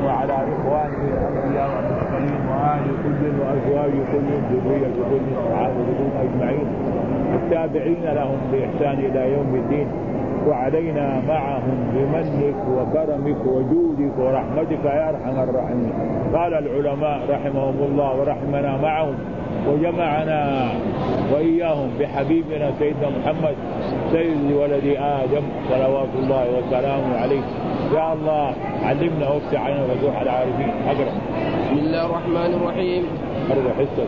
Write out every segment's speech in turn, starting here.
وعلى إخوانه الأنبياء والمرسلين وآل كل وأزواج كل ذرية كل صحابة أجمعين التابعين لهم بإحسان إلى يوم الدين، وعلينا معهم بمنك وكرمك وجودك ورحمتك يا أرحم الراحمين. قال العلماء رحمهم الله ورحمنا معهم وجمعنا وإياهم بحبيبنا سيدنا محمد سيد ولد آدم صلوات الله وسلامه عليه. يا الله علمنا وافتح علينا وفتوح العارفين. أقرأ. بسم الله الرحمن الرحيم. أرجع حصة.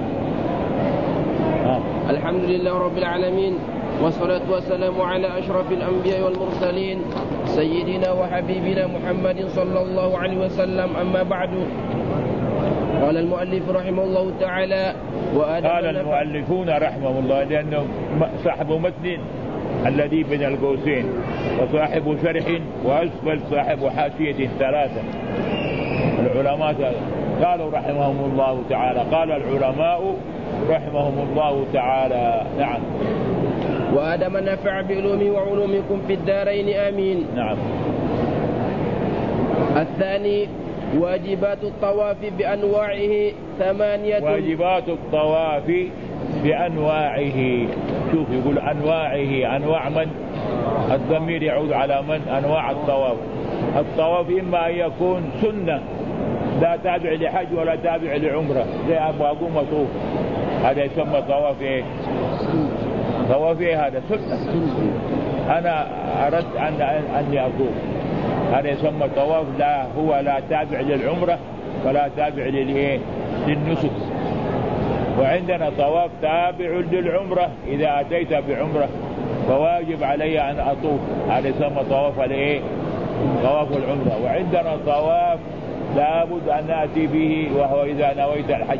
الحمد لله رب العالمين، والصلاة والسلام على أشرف الأنبياء والمرسلين سيدنا وحبيبنا محمد صلى الله عليه وسلم. أما بعد، قال المؤلف رحمه الله تعالى قال المؤلفون رحمه الله لأنه صاحب متن الذي بين القوسين وصاحب شرح وأسفل صاحب حاشية ثلاثة. العلماء قالوا رحمهم الله تعالى. قال العلماء رحمهم الله تعالى. نعم. وآدم نفع بعلومه وعلومكم في الدارين آمين. نعم. الثاني واجبات الطواف بأنواعه 8. واجبات الطواف بأنواعه. شوف يقول أنواعه، أنواع من؟ الضمير يعود على من؟ أنواع الطواف. الطواف إما أن يكون سنة لا تابع لحج ولا تابع لعمرة، زي أبو أقوم أطوف، هذا يسمى طواف إيه؟ طواف إيه هذا؟ سنة. أنا أردت أني أطوف، هذا يسمى طواف لا هو لا تابع للعمرة ولا تابع للنسك. وعندنا طواف تابع للعمرة، إذا أتيت بعمرة فواجب علي أن أطوف، هذا يسمى طواف الإيه؟ طواف العمرة. وعندنا طواف لابد أن نأتي به وهو إذا نويت الحج،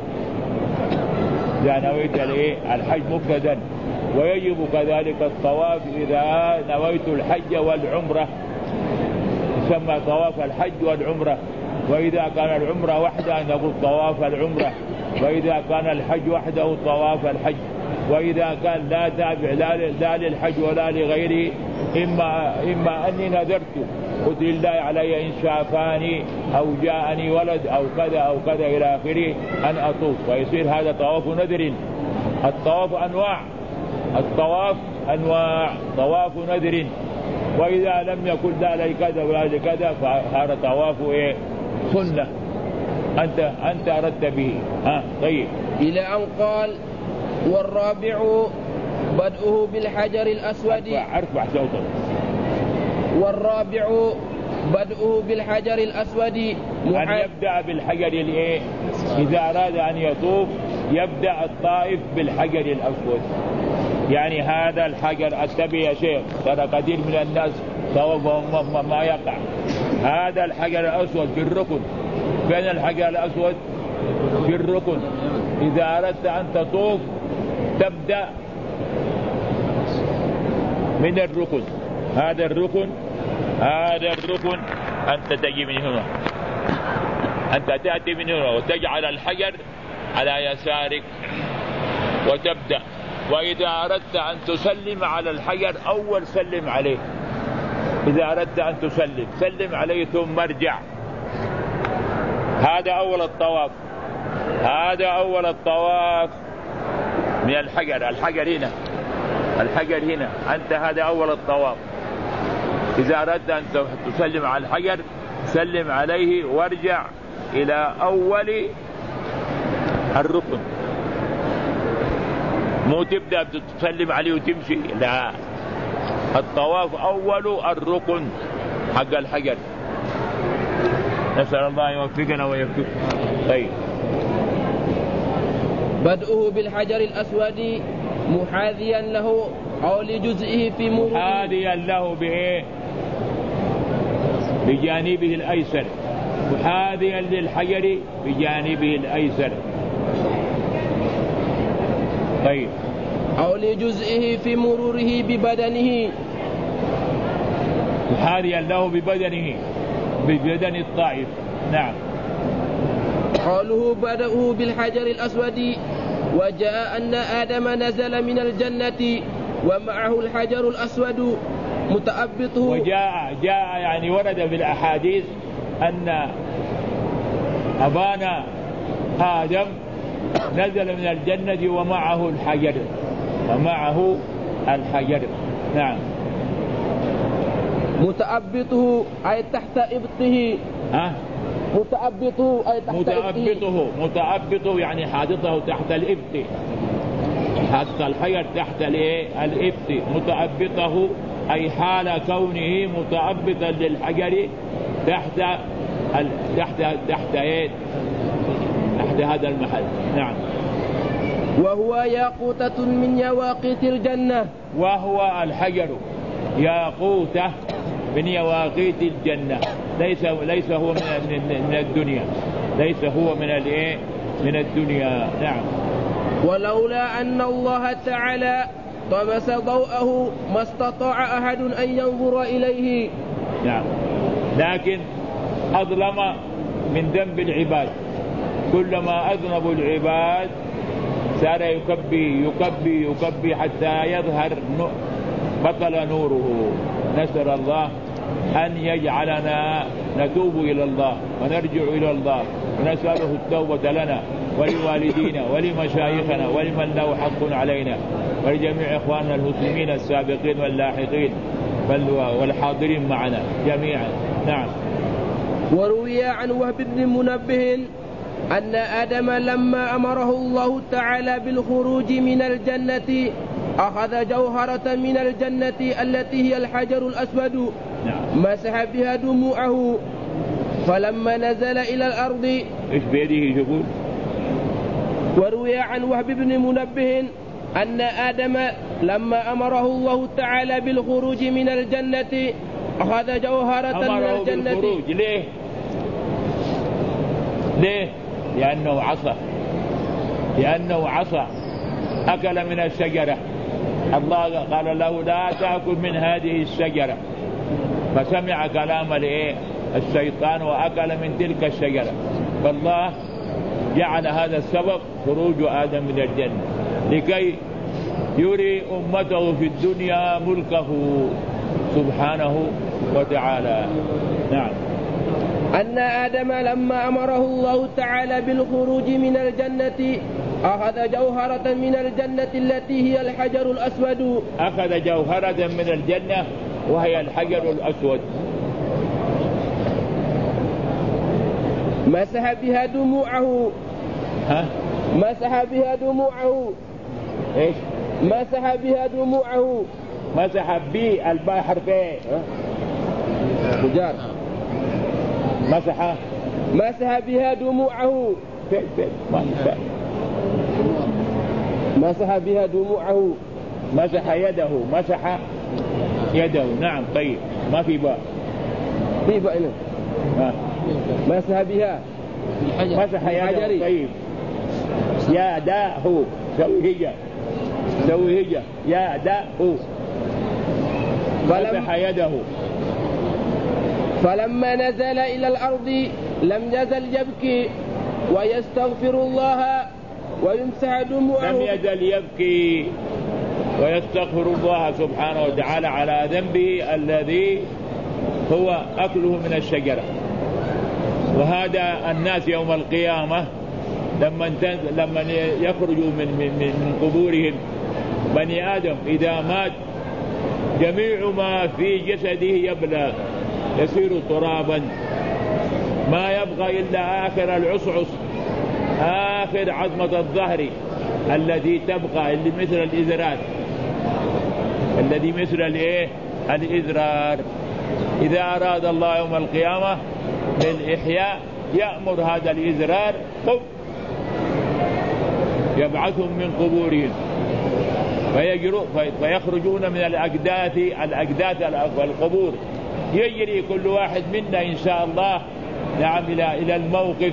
إذا نويت الحج مفردا. ويجب كذلك الطواف إذا نويت الحج والعمرة، يسمى طواف الحج والعمرة. وإذا كان العمرة وحدها نقول طواف العمرة، وإذا كان الحج وحده طواف الحج. وإذا كان لا تابع لا للحج ولا لغيره، إما أني نذرت قلت لله علي إن شافاني أو جاءني ولد أو كذا أو كذا إلى آخره أن أطوف، ويصير هذا طواف نذر. الطواف أنواع، الطواف أنواع، طواف نذر. وإذا لم يكن ذلك كذا ولا كذا فهذا طواف سنة أنت أردت به. طيب. إلى أن قال والرابع بدءه بالحجر الأسود. ارفع صوتك. والرابع بدءه بالحجر الأسود، أن يبدأ بالحجر إذا أراد أن يطوف يبدأ الطائف بالحجر الأسود. يعني هذا الحجر، انتبه يا شيخ، ترى كثير من الناس طوافهم ما يقع. هذا الحجر الأسود في الركن. فين الحجر الأسود؟ في الركن. إذا أردت أن تطوف تبدأ من الركن. هذا الركن، هذا الركن، أنت تجي من هنا، أنت تأتي من هنا وتجعل الحجر على يسارك وتبدأ. وإذا أردت أن تسلم على الحجر أول سلم عليه. إذا أردت أن تسلم سلم عليه ثم ارجع. هذا أول الطواف، هذا أول الطواف من الحجر. الحجر هنا، الحجر هنا، أنت هذا أول الطواف. إذا أردت أن تسلم على الحجر سلم عليه وارجع إلى أول الركن، مو تبدأ تسلم عليه وتمشي، لا، الطواف أول الركن حق الحجر. نسأل الله يوفقنا ويوفقنا. طيب. بدءه بالحجر الأسود محاذيا له أو لجزئه في مروره. محاذيا له بإيه؟ بجانبه الأيسر، محاذيا للحجر بجانبه الأيسر. طيب. أو لجزئه في مروره ببدنه. محاذيا له ببدنه، ببدن الطائف. نعم. قوله بدأه بالحجر الأسود، وجاء أن آدم نزل من الجنة ومعه الحجر الأسود متأبطه. وجاء يعني ورد في الأحاديث أن أبانا آدم نزل من الجنة ومعه الحجر، نعم. متأبطه أي تحت إبطه. متأبطه أي تحت إبطه. متأبطه يعني حاططه تحت الإبط، حتى الحجر تحت الإبط. متأبطه أي حال كونه متأبطا للحجر تحت هذا المحل، نعم. وهو ياقوتة من يواقيت الجنة. وهو الحجر ياقوتة من يواقيت الجنة، ليس هو من الدنيا، ليس هو من الدنيا، نعم. ولولا أن الله تعالى طمس ضوءه ما استطاع أحد أن ينظر إليه. نعم. لكن أظلم من ذنب العباد، كلما أذنبوا العباد صار يكبي حتى يظهر بطل نوره. نسأل الله أن يجعلنا نتوب إلى الله ونرجع إلى الله، ونسأله التوبة لنا ولوالدينا ولمشايخنا ولمن له حق علينا ولجميع إخواننا المسلمين السابقين واللاحقين والحاضرين معنا جميعا، نعم. وروي عن وهب بن منبه أن آدم لما أمره الله تعالى بالخروج من الجنة أخذ جوهرة من الجنة التي هي الحجر الأسود، مسح بها دموعه، فلما نزل إلى الأرض إيش بيده يقول؟ وروي عن وهب بن منبه أن آدم لما أمره الله تعالى بالخروج من الجنة أخذ جوهرة من الجنة. بالخروج ليه؟ لأنه عصى أكل من الشجرة. الله قال له لا تأكل من هذه الشجرة، فسمع كلام الشيطان وأكل من تلك الشجرة، فالله جعل هذا السبب خروج آدم من الجنة لكي يري أمته في الدنيا ملكه سبحانه وتعالى، نعم. أن آدم لما أمره الله تعالى بالخروج من الجنة أخذ جوهرة من الجنة التي هي الحجر الأسود. أخذ جوهرة من الجنة وهي الحجر الأسود، مسح بها دموعه. مسح بها دموعه. إيش؟ مسح بها دموعه. مسح بالباء حرفين مجار. مسح بها دموعه. مسح بها دموعه. مسح يده، نعم. طيب ما في باء. في باء مسح بها. مسح يده. طيب يا داه سوي هجة يا داه. مسح يده. فلما نزل إلى الأرض لم يزل يبكي ويستغفر الله ويمسح دموعه. لم يزل يبكي ويستغفر الله سبحانه وتعالى على ذنبه الذي هو أكله من الشجرة. وهذا الناس يوم القيامة لما يخرجوا من قبورهم بني آدم إذا مات جميع ما في جسده يبلى يصير ترابا، ما يبقى إلا آخر العصعص، آخر عظمة الظهر التي تبقى اللي مثل الإزرار، الذي مثل الإزرار. إذا أراد الله يوم القيامة للإحياء يأمر هذا الإزرار يبعثهم من قبورهم فيخرجون من الأجداث والقبور. يجري كل واحد منا إن شاء الله نعم إلى الموقف.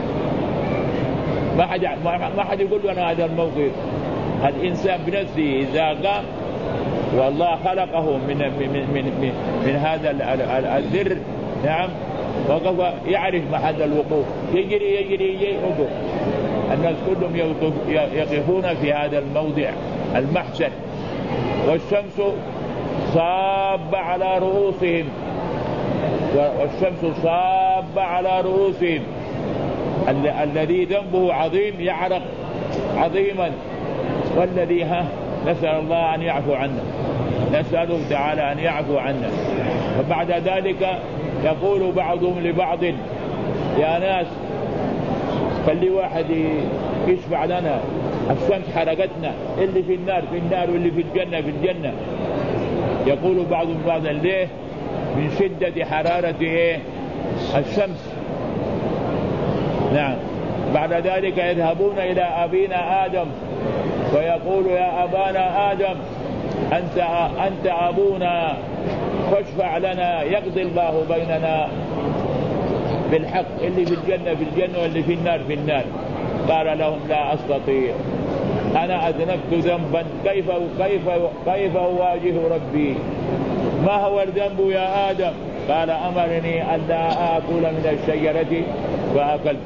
ما حد يقول له هذا الموقف. الإنسان بنفسه إذا قام والله خلقه من هذا الذر نعم وقف يعرف محل الوقوف، يجري يوقف. الناس كلهم يقفون في هذا الموضع المحشر، والشمس صابة على رؤوسهم الذي ذنبه عظيم يعرق عظيما، والذي نسأل الله أن يعفو عنا، نسأله تعالى أن يعفو عنا. وبعد ذلك يقول بعضهم لبعض: يا ناس خلي واحد يشفع لنا، الشمس حرقتنا، اللي في النار في النار واللي في الجنة في الجنة. يقول بعضهم بعضا: ليه؟ من شدة حرارة الشمس. نعم. بعد ذلك يذهبون إلى أبينا آدم ويقول: يا أبانا آدم أنت أبونا فاشفع لنا يقضي الله بيننا بالحق، اللي في الجنة في الجنة واللي في النار في النار. قال لهم: لا أستطيع، أنا أذنبت ذنبا، كيف أواجه ربي؟ ما هو الذنب يا آدم؟ قال: أمرني أن لا آكل من الشجرة فأكلت.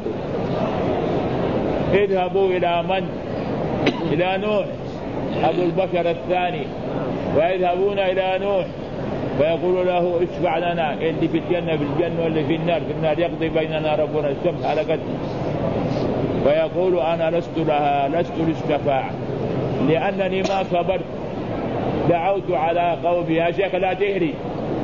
اذهبوا إلى من؟ إلى نوح أبو البشر الثاني، ويذهبون إلى نوح فيقول له: اشفع لنا، اللي في الجنة في الجنة واللي في النار في النار، يقضي بيننا ربنا، الشمس حرقتنا. فيقول: أنا لست للشفاعة، لأنني ما صبرت، دعوت على قومي. يا شيخ لا تهري،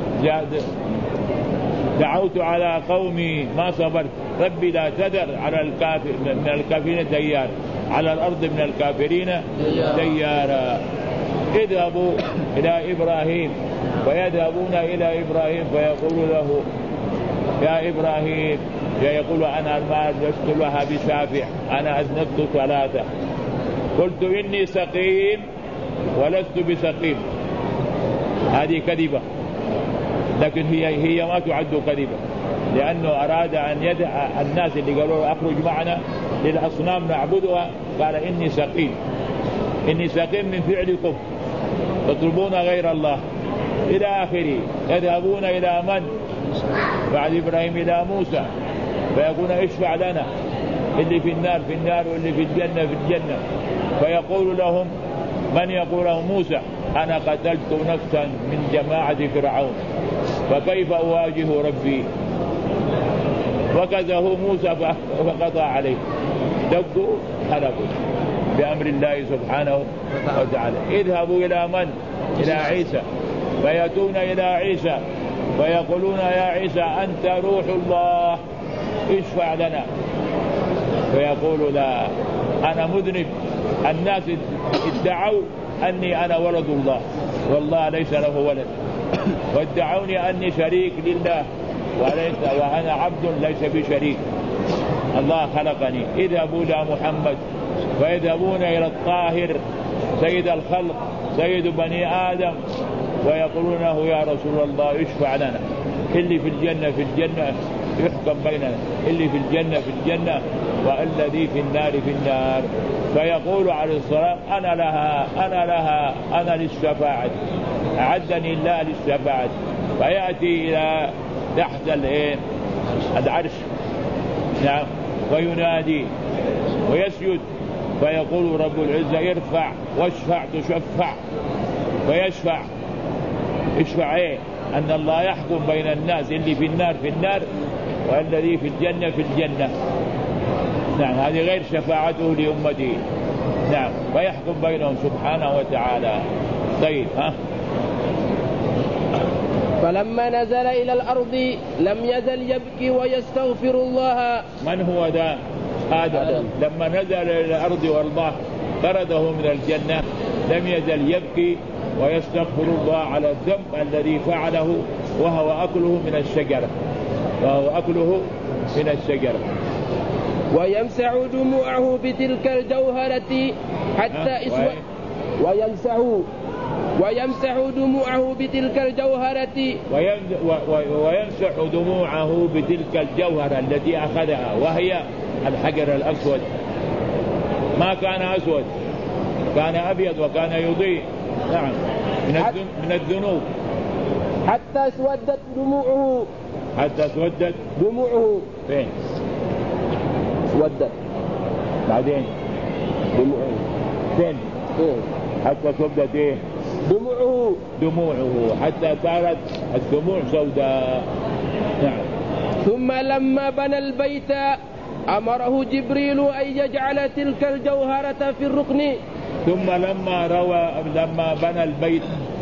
دعوت على قومي ما صبرت، ربي لا تذر على الكافر من الكافرين ديار، على الأرض من الكافرين ديارا. اذهبوا إلى إبراهيم، فيذهبون إلى إبراهيم فيقول له: يا إبراهيم، يقول: أنا ما لست لها بشافع، أنا أذنبت 3، قلت إني سقيم ولست بسقيم. هذه كذبة، لكن هي ما تعد كذبة، لأنه أراد أن يدع الناس اللي قالوا له: أخرج معنا للأصنام نعبدها، قال: إني سقيم، إني سقيم من فعلكم تطلبون غير الله إلى آخره. يذهبون إلى من؟ بعد إبراهيم إلى موسى فيقول: اشفع لنا، اللي في النار في النار واللي في الجنة في الجنة. فيقول لهم من؟ يقول لهم موسى: أنا قتلت نفسا من جماعة فرعون، فكيف أواجه ربي؟ وكذا موسى فقضى عليه، دقوا حلقوا بأمر الله سبحانه وتعالى. اذهبوا إلى من؟ إلى عيسى، فيأتون إلى عيسى ويقولون: يا عيسى أنت روح الله، اشفع لنا. فيقول: لا، أنا مذنب، الناس ادعوا أني أنا ولد الله، والله ليس له ولد، وادعوني أني شريك لله، وأنا عبد ليس بشريك، الله خلقني. اذهبوا إلى محمد، ويذهبون إلى الطاهر سيد الخلق سيد بني آدم، ويقولون له: يا رسول الله اشفع لنا، اللي في الجنة في الجنة يحكم بيننا، اللي في الجنة في الجنة والذي في النار في النار. فيقول عليه الصلاة: أنا للشفاعة، أعدني الله للشفاعة. فيأتي إلى تحت العرش، نعم، وينادي ويسجد، فيقول رب العزة: ارفع واشفع تشفع. فيشفع، اشفع أن الله يحكم بين الناس، اللي في النار في النار والذي في الجنة في الجنة. نعم، هذه غير شفاعته لأمته. نعم، فيحكم بينهم سبحانه وتعالى. طيب، فلما نزل إلى الأرض لم يزل يبكي ويستغفر الله. من هو ذا؟ آدم. لما نزل إلى الأرض والله طرده من الجنة لم يزل يبكي ويستغفر الله على الذنب الذي فعله، وهو أكله من الشجرة، ويمسح دموعه بتلك الجوهرة حتى ويمسح دموعه بتلك الجوهرة، ويمسح دموعه بتلك الجوهرة التي أخذها، وهي الحجر الأسود. ما كان أسود، كان أبيض وكان يضيء. نعم، من الذنوب. حتى اسودت دموعه. فين؟ اسودت. بعدين دموعه. فين؟ حتى اسودت دموعه حتى صارت الدموع سوداء. نعم. ثم لما بنى البيت أمره جبريل أن يجعل تلك الجوهرة في الركن. ثم لما بنى البيت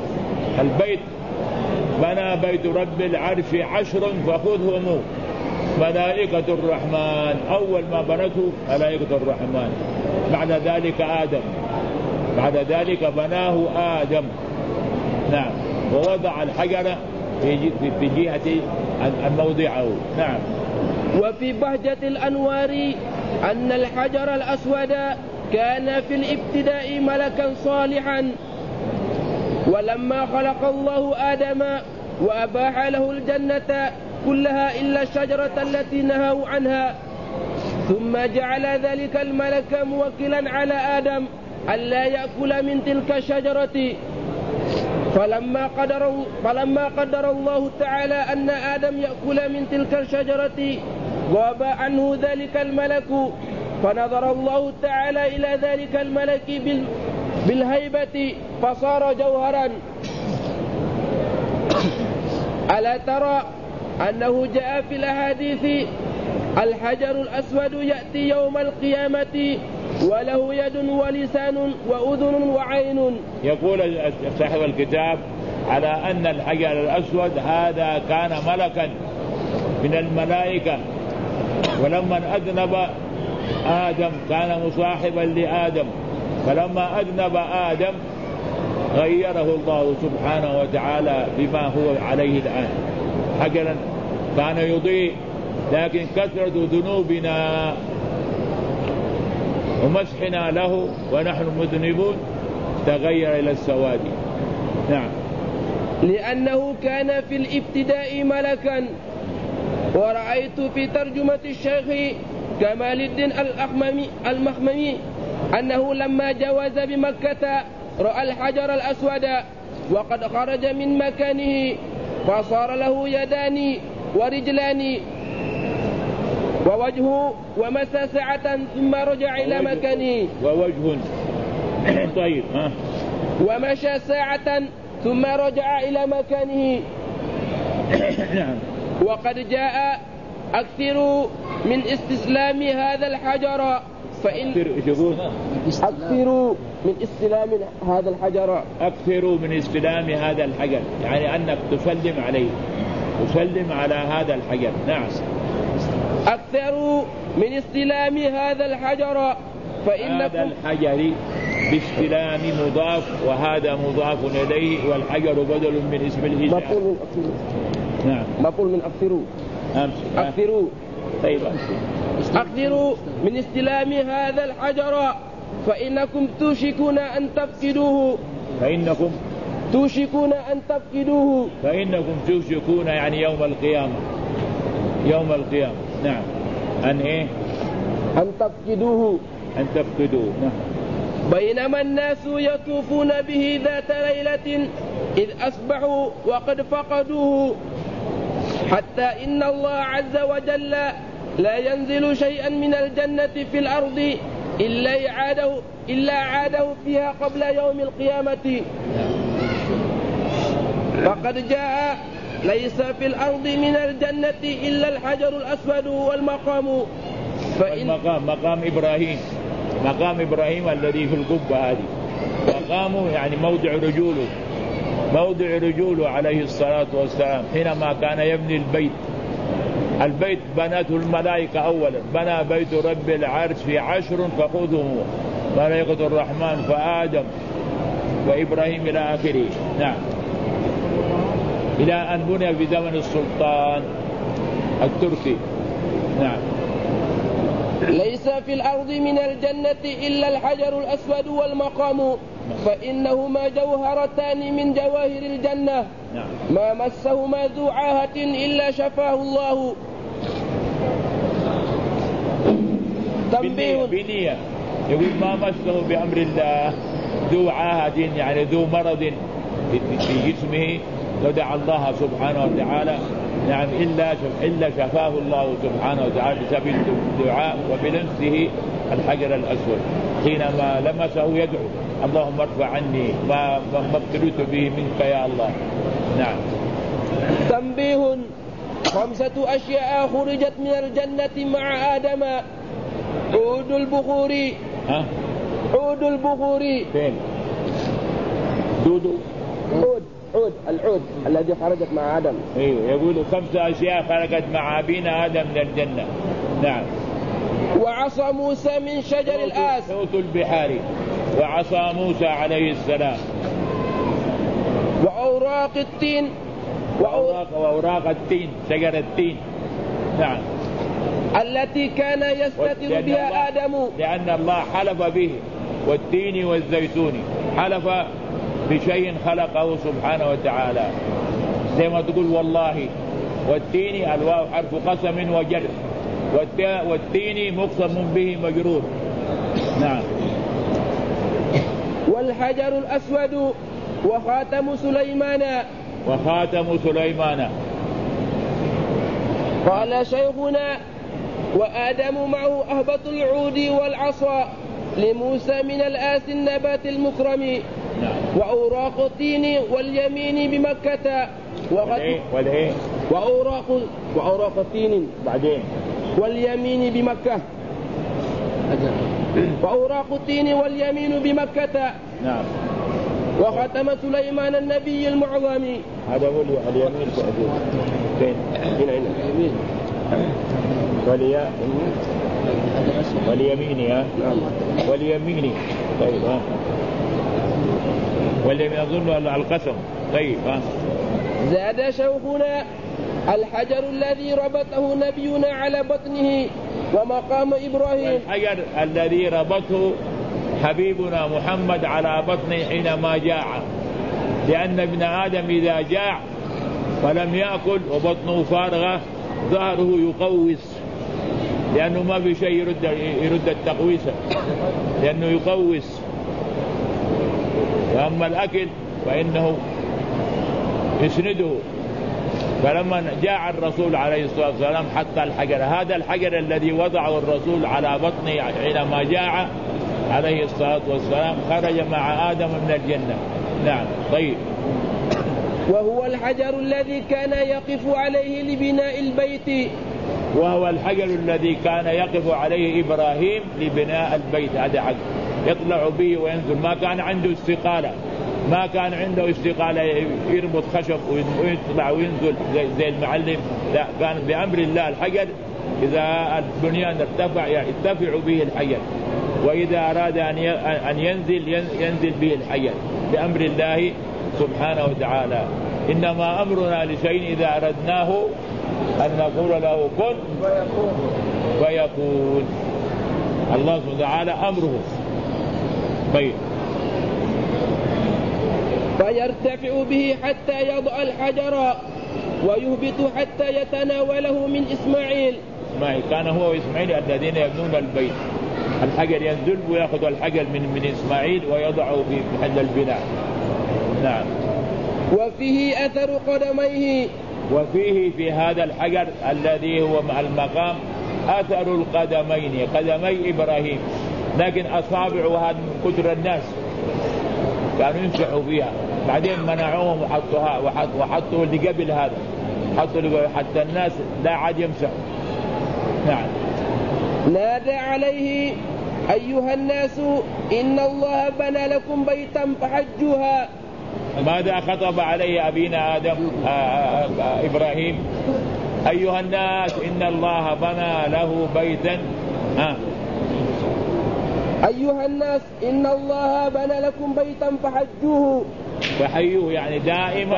بنى بيت رب العرش 10 فخذهم ملائكة الرحمن. أول ما بنته ملائكة الرحمن، بعد ذلك آدم، بعد ذلك بناه آدم. نعم. ووضع الحجر في جهة موضعه. نعم. وفي بهجة الأنوار أن الحجر الأسود كان في الابتداء ملكا صالحا، ولما خلق الله آدم وأباح له الجنة كلها إلا الشجرة التي نهوا عنها، ثم جعل ذلك الملك موكلا على آدم ألا يأكل من تلك الشجرة. فلما قدر الله تعالى أن آدم يأكل من تلك الشجرة غاب عنه ذلك الملك، فنظر الله تعالى إلى ذلك الملك بالهيبة فصار جوهرا. ألا ترى أنه جاء في الأحاديث الحجر الأسود يأتي يوم القيامة وله يد ولسان وأذن وعين. يقول صاحب الكتاب على أن الحجر الأسود هذا كان ملكا من الملائكة، ولما أذنب آدم كان مصاحبا لآدم، فلما أذنب آدم غيره الله سبحانه وتعالى بما هو عليه الآن. حجرا كان يضيء، لكن كثرة ذنوبنا ومسحنا له ونحن مذنبون تغير إلى السواد. نعم. لأنه كان في الابتداء ملكا. ورأيت في ترجمة الشيخ كمال الدين المخممي أنه لما جاوز بمكة رأى الحجر الأسود وقد خرج من مكانه، فصار له يدان ورجلان ووجه، ومسى ساعة ثم رجع إلى مكانه. ووجه طيب. ومشى ساعة ثم رجع إلى مكانه. وقد جاء أكثر من استسلام هذا الحجر، أكثروا من استلام هذا الحجر. أكثروا من استلام هذا الحجر، يعني أنك تسلم عليه، تسلم على هذا الحجر. نعم. أكثروا من استلام هذا الحجر، فإنكم هذا الحجر باستلام مضاف وهذا مضاف إليه، والحجر بدل من اسم الإشارة. مفعول من أكثروا. نعم. مفعول من أكثروا. أكثروا. طيب. أكثروا من استلام هذا الحجر، فإنكم توشكون أن تفقدوه. فإنكم توشكون أن تفقدوه. فإنكم توشكون يعني يوم القيامة. يوم القيامة. نعم. أن إيه؟ أن تفقدوه. أن تفقدوه. نعم. بينما الناس يطوفون به ذات ليلة إذ أصبحوا وقد فقدوه، حتى إن الله عز وجل لا ينزل شيئا من الجنة في الأرض إلا عاده فيها قبل يوم القيامة. فقد جاء ليس في الأرض من الجنة إلا الحجر الأسود والمقام. مقام إبراهيم الذي في القبة هذه، مقامه يعني موضع رجوله عليه الصلاة والسلام حينما كان يبني البيت بنته الملائكة أولا، بنى بيت رب العرش في 10 فخذهم ملائكة الرحمن فآدم وإبراهيم إلى آخره. نعم. إلى أن بني في زمن السلطان التركي. نعم. ليس في الأرض من الجنة إلا الحجر الأسود والمقام، فإنهما جوهرتان من جواهر الجنة. نعم. ما مسهما ذو عاهة إلا شفاه الله. تنبيه بنية، يقول ما مسه بأمر الله ذو عاهة يعني ذو مرض في جسمه، ودعا الله سبحانه وتعالى نعم إلا شفاه الله سبحانه وتعالى بسبب الدعاء وبلمسه الحجر الأسود. حينما لمسه يدعو اللهم ارفع عني ما ابتليت به منك يا الله. نعم. تنبيه. 5 أشياء خرجت من الجنة مع آدم: عود البخور. عود البخور فين؟ دودو عود العود الذي خرجت مع آدم. ايوه، يقول 5 أشياء خرجت مع أبينا آدم من الجنة. نعم. وعصا موسى من شجر الآس. صوت البحار، وعصا موسى عليه السلام. وأوراق التين. وأوراق التين، شجر التين. نعم. التي كان يستتر بها آدم. لأن الله حلف به، والتين والزيتون، حلف بشيء خلقه سبحانه وتعالى، زي ما تقول والله. والتين الواو حرف قسم وجر، والتين مقسم به مجرور. نعم. والحجر الأسود. وخاتم سليمان. وخاتم سليمان. قال شيخنا: وآدم معه أهبط العود والعصا لموسى من الآس النبات المكرم. نعم. وأوراق التين واليمين بمكة. والإيه؟ وأوراق التين بعدين واليمين بمكة. وأوراق التين واليمين بمكة. نعم. وختم سليمان النبي المعظم. هذا هو اليمين. فين؟ اليمين. واليمين. نعم. واليمين. طيب. واليمين أظن القسم. طيب. زاد شيخنا: الحجر الذي ربطه نبينا على بطنه ومقام إبراهيم. الحجر الذي ربطه حبيبنا محمد على بطنه حينما جاع، لأن ابن آدم إذا جاع فلم يأكل وبطنه فارغة ظهره يقوس، لأنه ما في شيء يرد التقويسة، لأنه يقوس. وأما الأكل فإنه يسنده. فلما جاء الرسول عليه الصلاة والسلام حط الحجر، هذا الحجر الذي وضعه الرسول على بطنه حينما جاء عليه الصلاة والسلام خرج مع آدم من الجنة. نعم. طيب. وهو الحجر الذي كان يقف عليه لبناء البيت. وهو الحجر الذي كان يقف عليه إبراهيم لبناء البيت. هذا حجر يطلع به وينزل، ما كان عنده استقالة، ما كان عنده استقالة يربط خشب ويطلع وينزل زي المعلم، لا، كان بأمر الله الحجر إذا البنيان ارتفع يرتفع به الحجر، وإذا أراد أن ينزل به الحجر بأمر الله سبحانه وتعالى. إنما أمرنا لشيء إذا أردناه أن نقول له كن فيكون. الله سبحانه وتعالى أمره. طيب. فيرتفع به حتى يضع الحجر ويهبط حتى يتناوله من إسماعيل. كان هو وإسماعيل الذين يبنون البيت، الحجر ينزل ويأخذ الحجر من إسماعيل ويضعه في محل البناء. نعم. وفيه أثر قدميه. وفيه في هذا الحجر الذي هو المقام أثر القدمين، قدمي إبراهيم، لكن أصابعه هذا من كثر الناس كانوا يمسحوا فيها، بعدين منعوهم وحطوا اللي قبل هذا، حطوا حتى الناس لا عاد يمسحوا. نعم. نادى عليه: أيها الناس إن الله بنى لكم بيتا فحجوها. ماذا خطب عليه أبينا آدم إبراهيم؟ أيها الناس إن الله بنى له بيتا. أيها الناس إن الله بنى لكم بيتا فحجوه. فحيوه يعني دائما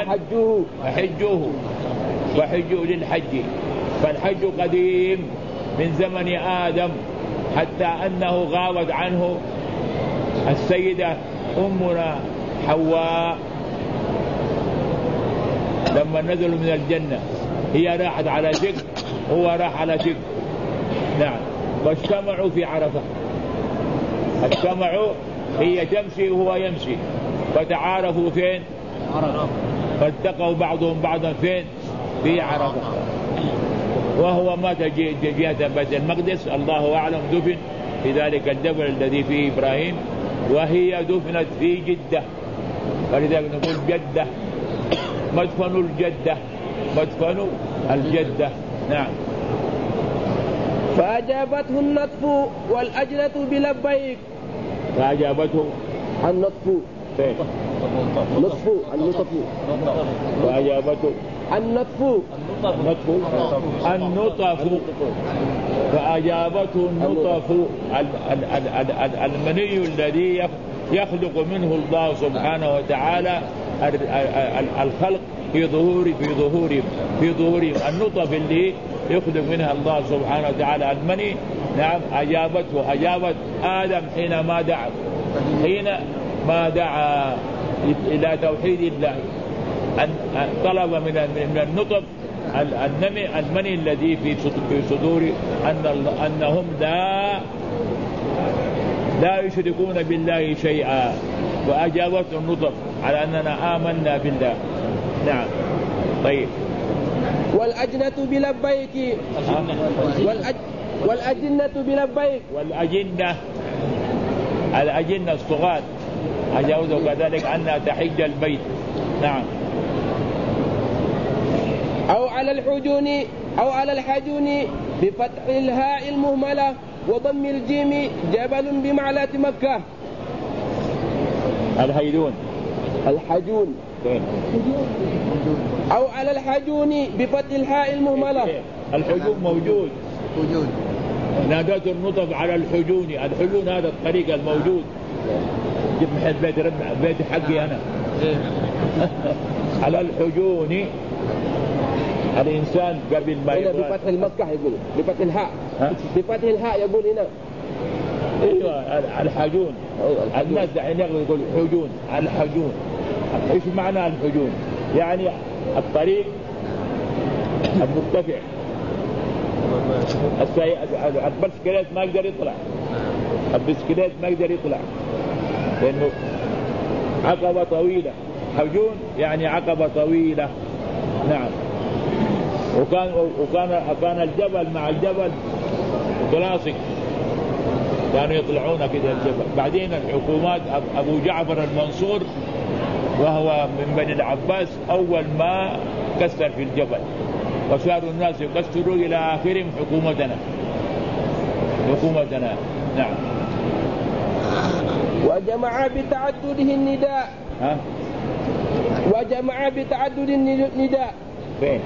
فحجوه للحج. فالحج قديم من زمن آدم، حتى أنه غابت عنه السيدة أمنا حواء لما نزلوا من الجنة، هي راحت على شق هو راح على شق. نعم. واجتمعوا في عرفة، اجتمعوا، هي تمشي وهو يمشي، فتعارفوا فين؟ فالتقوا بعضهم بعضا فين؟ في عرفة. وهو مات جهة بيت المقدس، الله أعلم، دفن في ذلك الجبل الذي فيه إبراهيم، وهي دفنت في جدة، ولذلك نقول جدة، مدفن الجدة، مدفن الجدة. نعم. فأجابته النطف والأجنة بلبيك. فأجابته النطف النطف فأجابته النطف فأجابته النطف المني الذي يخلق منه الله سبحانه وتعالى الخلق في ظهورهم النطف اللي يخلق منها الله سبحانه وتعالى المني. نعم. أجابت آدم حينما دعا إلى توحيد الله، أن طلب من النطف المني الذي في صدور أنهم لا يشركون بالله شيئا، وأجابت النطف على أننا آمنا بالله. نعم. طيب. والأجنة بلبيك. والأجنة بلبيك. الأجنة الصغار أجاوزوا كذلك أنها تحج البيت. نعم. أو على الحجون بفتح الهاء المهملة وضم الجيم جبل بمعلى مكة. الحجون أو على الحجون بفتح الهاء المهملة. الحجون موجود. نادت النطف على الحجون هذا الطريق الموجود. جيب محل بيت حقي أنا. على الحجون الإنسان قبل ما يقول بفتح المكة يقول بفتح الهاء. بفتح الهاء يقول هنا. ايوه الحجون. الناس دحين يقول حجون. الحجون ايش معنى الحجون؟ يعني الطريق المرتفع. البسكليت ما يقدر يطلع لأنه عقبة طويلة. حجون يعني عقبة طويلة. نعم. وكان الجبل مع الجبل متلاصق، كانوا يطلعون كده الجبل. بعدين الحكومات أبو جعفر المنصور وهو من بني العباس أول ما كسر في الجبل، وصاروا الناس يكسروا إلى آخرهم حكومتنا. نعم. وجمع بتعدده النداء. وجمع بتعدد النداء. فين؟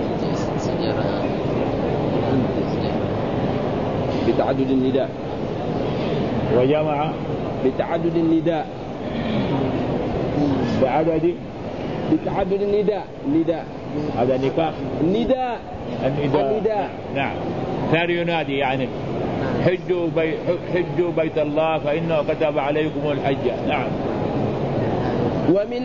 بتعدد النداء. وجمع بتعدد النداء. بتعدد النداء. هذا نكاح. النداء. نعم. صار ينادي يعني حجوا بيت الله فإنه كتب عليكم الحج. نعم. ومن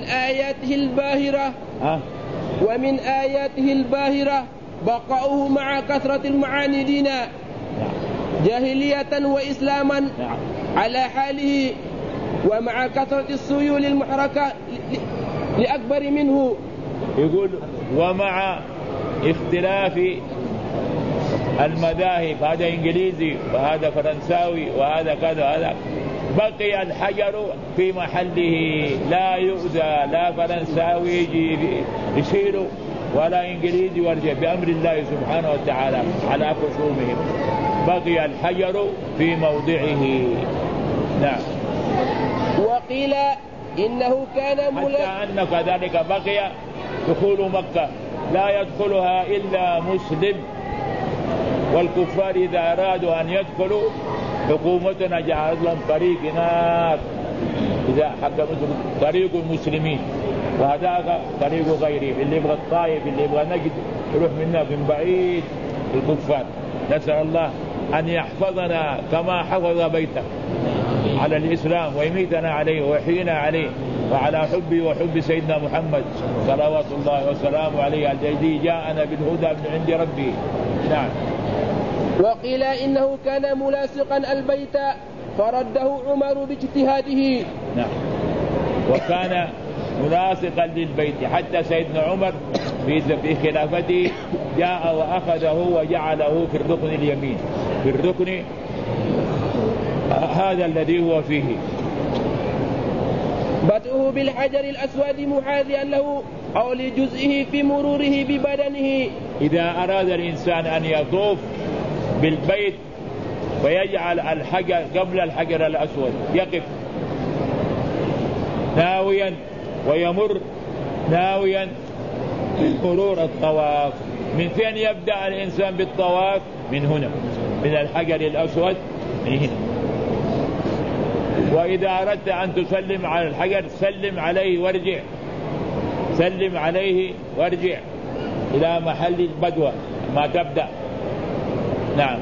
آياته الباهرة بقاؤه مع كثرة المعاندين جاهلية وإسلاما على حاله، ومع كثرة السيول المحركة لأكبر منه. يقول ومع اختلاف المذاهب، هذا إنجليزي وهذا فرنساوي وهذا كذا هذا، بقي الحجر في محله لا يؤذى، لا فرنساوي يجي يشيله ولا إنجليزي ورجع بأمر الله سبحانه وتعالى على خصومهم. بقي الحجر في موضعه. نعم. وقيل إنه كان حتى أن كذلك بقي دخول مكة لا يدخلها إلا مسلم، والكفار إذا أرادوا أن يدخلوا حكومتنا جعلت لهم طريق هناك، إذا حق طريق المسلمين وهذاك طريق غيرهم، اللي يبغى الطائف اللي يبغى نجد يروح منا من بعيد الكفار. نسأل الله أن يحفظنا كما حفظ بيته على الإسلام ويميتنا عليه ويحيينا عليه وعلى حبه وحب سيدنا محمد صلوات الله وسلامه عليه الذي جاءنا بالهدى من عند ربه. نعم. وقيل إنه كان ملاصقا البيت فرده عمر باجتهاده. نعم. وكان ملاصقا للبيت حتى سيدنا عمر في خلافته جاء وأخذه وجعله في الركن اليمين، في الركن هذا الذي هو فيه. بدءه بالحجر الأسود محاذيا له أو لجزئه في مروره ببدنه. إذا أراد الإنسان أن يطوف بالبيت ويجعل الحجر قبل الحجر الأسود يقف ناويا ويمر ناويا مرور الطواف. من فين يبدأ الإنسان بالطواف؟ من هنا، من الحجر الأسود من هنا. وإذا أردت أن تسلم على الحجر سلم عليه وارجع، سلم عليه وارجع إلى محل البدوة ما تبدأ. نعم.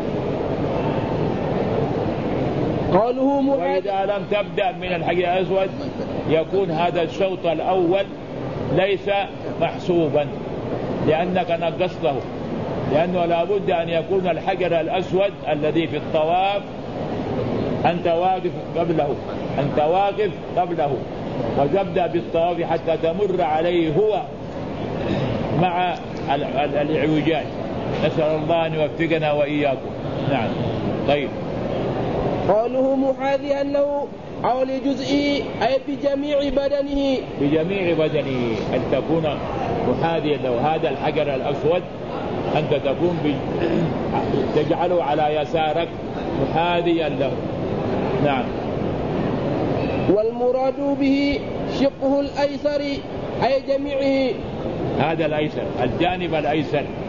قوله وإذا لم تبدأ من الحجر الأسود يكون هذا الشوط الأول ليس محسوبا لأنك نقصته، لأنه لابد أن يكون الحجر الأسود الذي في الطواف أنت واقف قبله، أنت واقف قبله وتبدأ بالطواف حتى تمر عليه هو مع الإعوجاج. نسأل الله أن يوفقنا وإياكم. نعم. طيب. قوله محاذيا له أو لجزئه أي بجميع بدنه، بجميع بدنه، أن تكون محاذيا له. هذا الحجر الأسود أنت تكون تجعله على يسارك محاذيا له. نعم. والمراد به شقه الأيسر أي جميعه، هذا الأيسر، الجانب الأيسر